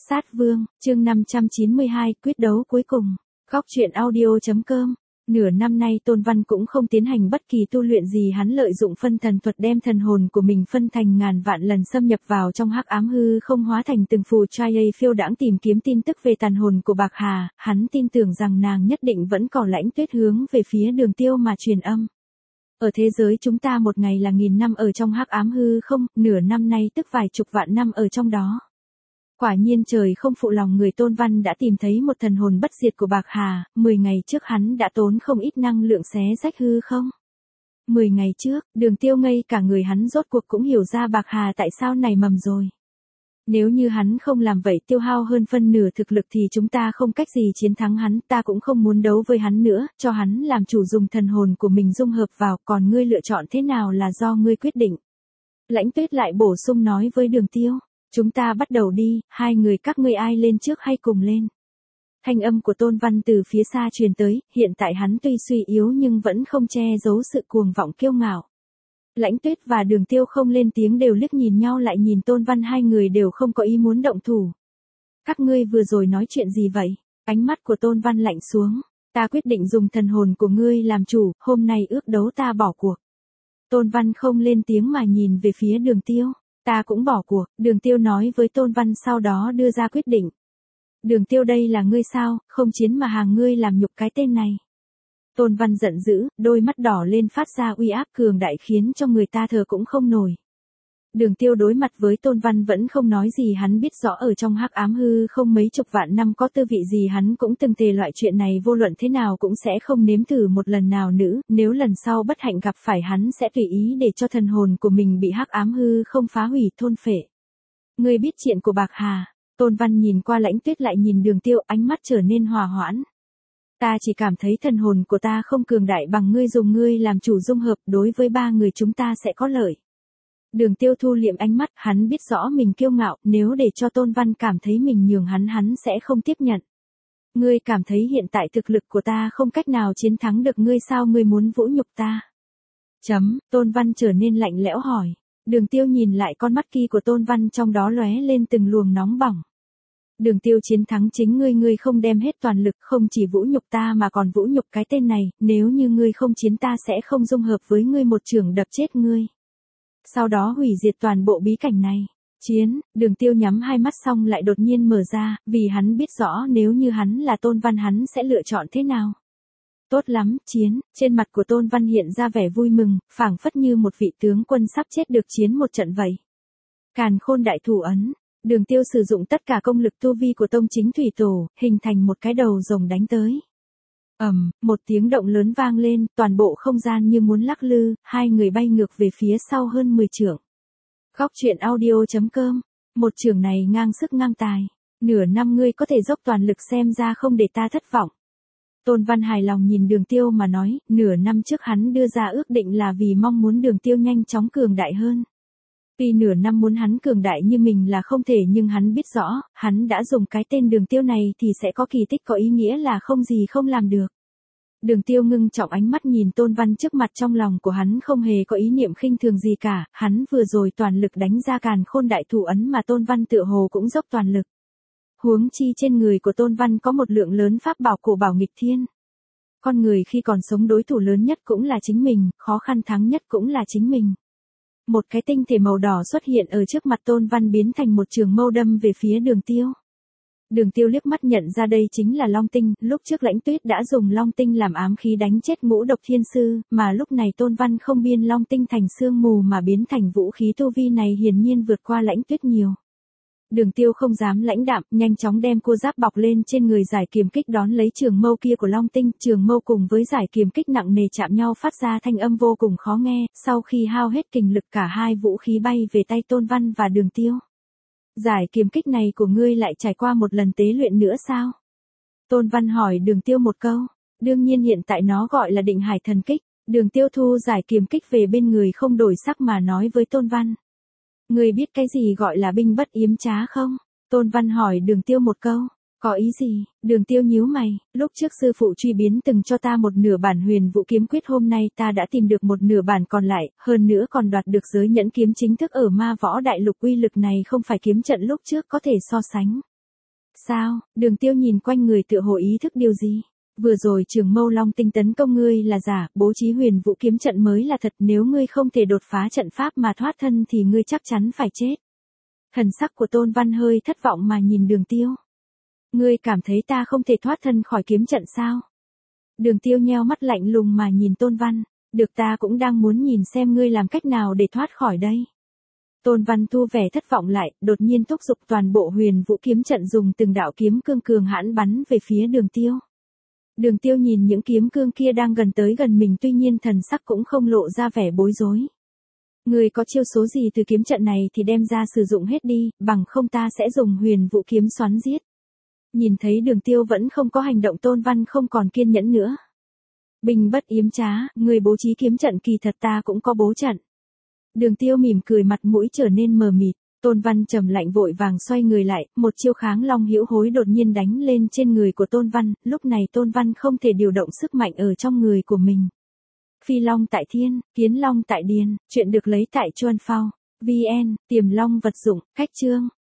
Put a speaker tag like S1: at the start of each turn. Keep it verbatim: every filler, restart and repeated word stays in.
S1: Sát Vương, chương năm trăm chín mươi hai, quyết đấu cuối cùng. Góc truyện audio chấm com. Nửa năm nay Tôn Văn cũng không tiến hành bất kỳ tu luyện gì, hắn lợi dụng phân thần thuật đem thần hồn của mình phân thành ngàn vạn lần xâm nhập vào trong hắc ám hư không, hóa thành từng phù trai phiêu đãng tìm kiếm tin tức về tàn hồn của Bạc Hà. Hắn tin tưởng rằng nàng nhất định vẫn còn Lãnh Tuyết hướng về phía Đường Tiêu mà truyền âm. Ở thế giới chúng ta một ngày là nghìn năm ở trong hắc ám hư không, nửa năm nay tức vài chục vạn năm ở trong đó. Quả nhiên trời không phụ lòng người, Tôn Văn đã tìm thấy một thần hồn bất diệt của Bạc Hà, mười ngày trước hắn đã tốn không ít năng lượng xé rách hư không. mười ngày trước, Đường Tiêu ngây cả người, hắn rốt cuộc cũng hiểu ra Bạc Hà tại sao nảy mầm rồi. Nếu như hắn không làm vậy, tiêu hao hơn phân nửa thực lực thì chúng ta không cách gì chiến thắng hắn, ta cũng không muốn đấu với hắn nữa, cho hắn làm chủ dùng thần hồn của mình dung hợp vào, còn ngươi lựa chọn thế nào là do ngươi quyết định. Lãnh Tuyết lại bổ sung nói với Đường Tiêu. Chúng ta bắt đầu đi, hai người các ngươi ai lên trước hay cùng lên. Thanh âm của Tôn Văn từ phía xa truyền tới, hiện tại hắn tuy suy yếu nhưng vẫn không che giấu sự cuồng vọng kiêu ngạo. Lãnh Tuyết và Đường Tiêu không lên tiếng, đều liếc nhìn nhau, lại nhìn Tôn Văn, hai người đều không có ý muốn động thủ. Các ngươi vừa rồi nói chuyện gì vậy? Ánh mắt của Tôn Văn lạnh xuống. Ta quyết định dùng thần hồn của ngươi làm chủ, hôm nay ước đấu ta bỏ cuộc. Tôn Văn không lên tiếng mà nhìn về phía Đường Tiêu. Ta cũng bỏ cuộc, Đường Tiêu nói với Tôn Văn, sau đó đưa ra quyết định. Đường Tiêu, đây là ngươi sao, không chiến mà hàng ngươi làm nhục cái tên này. Tôn Văn giận dữ, đôi mắt đỏ lên, phát ra uy áp cường đại khiến cho người ta thờ cũng không nổi. Đường Tiêu đối mặt với Tôn Văn vẫn không nói gì, hắn biết rõ ở trong hắc ám hư không mấy chục vạn năm có tư vị gì, hắn cũng từng thề loại chuyện này vô luận thế nào cũng sẽ không nếm thử một lần nào nữa, nếu lần sau bất hạnh gặp phải hắn sẽ tùy ý để cho thần hồn của mình bị hắc ám hư không phá hủy thôn phệ. Ngươi biết chuyện của Bạc Hà? Tôn Văn nhìn qua Lãnh Tuyết lại nhìn Đường Tiêu, ánh mắt trở nên hòa hoãn. Ta chỉ cảm thấy thần hồn của ta không cường đại bằng ngươi, dùng ngươi làm chủ dung hợp, đối với ba người chúng ta sẽ có lợi. Đường Tiêu thu liệm ánh mắt, hắn biết rõ mình kiêu ngạo, nếu để cho Tôn Văn cảm thấy mình nhường hắn, hắn sẽ không tiếp nhận. Ngươi cảm thấy hiện tại thực lực của ta không cách nào chiến thắng được ngươi sao, ngươi muốn vũ nhục ta? Chấm, Tôn Văn trở nên lạnh lẽo hỏi. Đường Tiêu nhìn lại con mắt kia của Tôn Văn, trong đó lóe lên từng luồng nóng bỏng. Đường Tiêu, chiến thắng chính ngươi, ngươi không đem hết toàn lực, không chỉ vũ nhục ta mà còn vũ nhục cái tên này, nếu như ngươi không chiến ta sẽ không dung hợp với ngươi, một chưởng đập chết ngươi. Sau đó hủy diệt toàn bộ bí cảnh này. Chiến, Đường Tiêu nhắm hai mắt xong lại đột nhiên mở ra, vì hắn biết rõ nếu như hắn là Tôn Văn hắn sẽ lựa chọn thế nào. Tốt lắm, chiến, trên mặt của Tôn Văn hiện ra vẻ vui mừng, phảng phất như một vị tướng quân sắp chết được chiến một trận vậy. Càn Khôn Đại Thủ Ấn, Đường Tiêu sử dụng tất cả công lực tu vi của Tông Chính Thủy Tổ, hình thành một cái đầu rồng đánh tới. Ầm, um, một tiếng động lớn vang lên, toàn bộ không gian như muốn lắc lư, hai người bay ngược về phía sau hơn mười trượng. Góc truyện audio chấm com, một chưởng này ngang sức ngang tài, nửa năm ngươi có thể dốc toàn lực, xem ra không để ta thất vọng. Tôn Văn hài lòng nhìn Đường Tiêu mà nói, nửa năm trước hắn đưa ra ước định là vì mong muốn Đường Tiêu nhanh chóng cường đại hơn. Tuy nửa năm muốn hắn cường đại như mình là không thể, nhưng hắn biết rõ, hắn đã dùng cái tên Đường Tiêu này thì sẽ có kỳ tích, có ý nghĩa là không gì không làm được. Đường Tiêu ngưng trọng ánh mắt nhìn Tôn Văn trước mặt, trong lòng của hắn không hề có ý niệm khinh thường gì cả, hắn vừa rồi toàn lực đánh ra Càn Khôn Đại Thủ Ấn mà Tôn Văn tựa hồ cũng dốc toàn lực. Huống chi trên người của Tôn Văn có một lượng lớn pháp bảo cổ bảo nghịch thiên. Con người khi còn sống đối thủ lớn nhất cũng là chính mình, khó khăn thắng nhất cũng là chính mình. Một cái tinh thể màu đỏ xuất hiện ở trước mặt Tôn Văn, biến thành một trường mâu đâm về phía Đường Tiêu. Đường Tiêu liếc mắt nhận ra đây chính là Long Tinh, lúc trước Lãnh Tuyết đã dùng Long Tinh làm ám khí đánh chết Ngũ Độc Thiên Sư, mà lúc này Tôn Văn không biên Long Tinh thành sương mù mà biến thành vũ khí, tu vi này hiển nhiên vượt qua Lãnh Tuyết nhiều. Đường Tiêu không dám lãnh đạm, nhanh chóng đem cô giáp bọc lên trên người, giải kiếm kích đón lấy trường mâu kia của Long Tinh, trường mâu cùng với giải kiếm kích nặng nề chạm nhau phát ra thanh âm vô cùng khó nghe, sau khi hao hết kình lực cả hai vũ khí bay về tay Tôn Văn và Đường Tiêu. Giải kiếm kích này của ngươi lại trải qua một lần tế luyện nữa sao? Tôn Văn hỏi Đường Tiêu một câu. Đương nhiên, hiện tại nó gọi là Định Hải Thần Kích. Đường Tiêu thu giải kiếm kích về bên người, không đổi sắc mà nói với Tôn Văn. Ngươi biết cái gì gọi là binh bất yếm trá không? Tôn Văn hỏi Đường Tiêu một câu. Có ý gì? Đường Tiêu nhíu mày, lúc trước sư phụ truy biến từng cho ta một nửa bản Huyền Vũ Kiếm Quyết, hôm nay ta đã tìm được một nửa bản còn lại, hơn nữa còn đoạt được giới nhẫn kiếm chính thức ở Ma Võ Đại Lục, uy lực này không phải kiếm trận lúc trước có thể so sánh. Sao? Đường Tiêu nhìn quanh người tựa hồ ý thức điều gì? Vừa rồi Trường Mâu Long tinh tấn công ngươi là giả, bố trí huyền vũ kiếm trận mới là thật, nếu ngươi không thể đột phá trận pháp mà thoát thân thì ngươi chắc chắn phải chết. Thần sắc của Tôn Văn hơi thất vọng mà nhìn Đường Tiêu. Ngươi cảm thấy ta không thể thoát thân khỏi kiếm trận sao? Đường Tiêu nheo mắt lạnh lùng mà nhìn Tôn Văn, được, ta cũng đang muốn nhìn xem ngươi làm cách nào để thoát khỏi đây. Tôn Văn thu vẻ thất vọng lại, đột nhiên thúc giục toàn bộ huyền vũ kiếm trận dùng từng đạo kiếm cương cường hãn bắn về phía Đường Tiêu. Đường Tiêu nhìn những kiếm cương kia đang gần tới gần mình, tuy nhiên thần sắc cũng không lộ ra vẻ bối rối. Người có chiêu số gì từ kiếm trận này thì đem ra sử dụng hết đi, bằng không ta sẽ dùng huyền vũ kiếm xoắn giết. Nhìn thấy Đường Tiêu vẫn không có hành động, Tôn Văn không còn kiên nhẫn nữa. Bình bất yếm trá, người bố trí kiếm trận kỳ thật ta cũng có bố trận. Đường Tiêu mỉm cười, mặt mũi trở nên mờ mịt. Tôn Văn trầm lạnh vội vàng xoay người lại, một chiêu kháng long hữu hối đột nhiên đánh lên trên người của Tôn Văn, lúc này Tôn Văn không thể điều động sức mạnh ở trong người của mình. Phi long tại thiên, kiến long tại điền, chuyện được lấy tại Chuan Phao, vê en, Tiềm Long vật dụng, cách chương.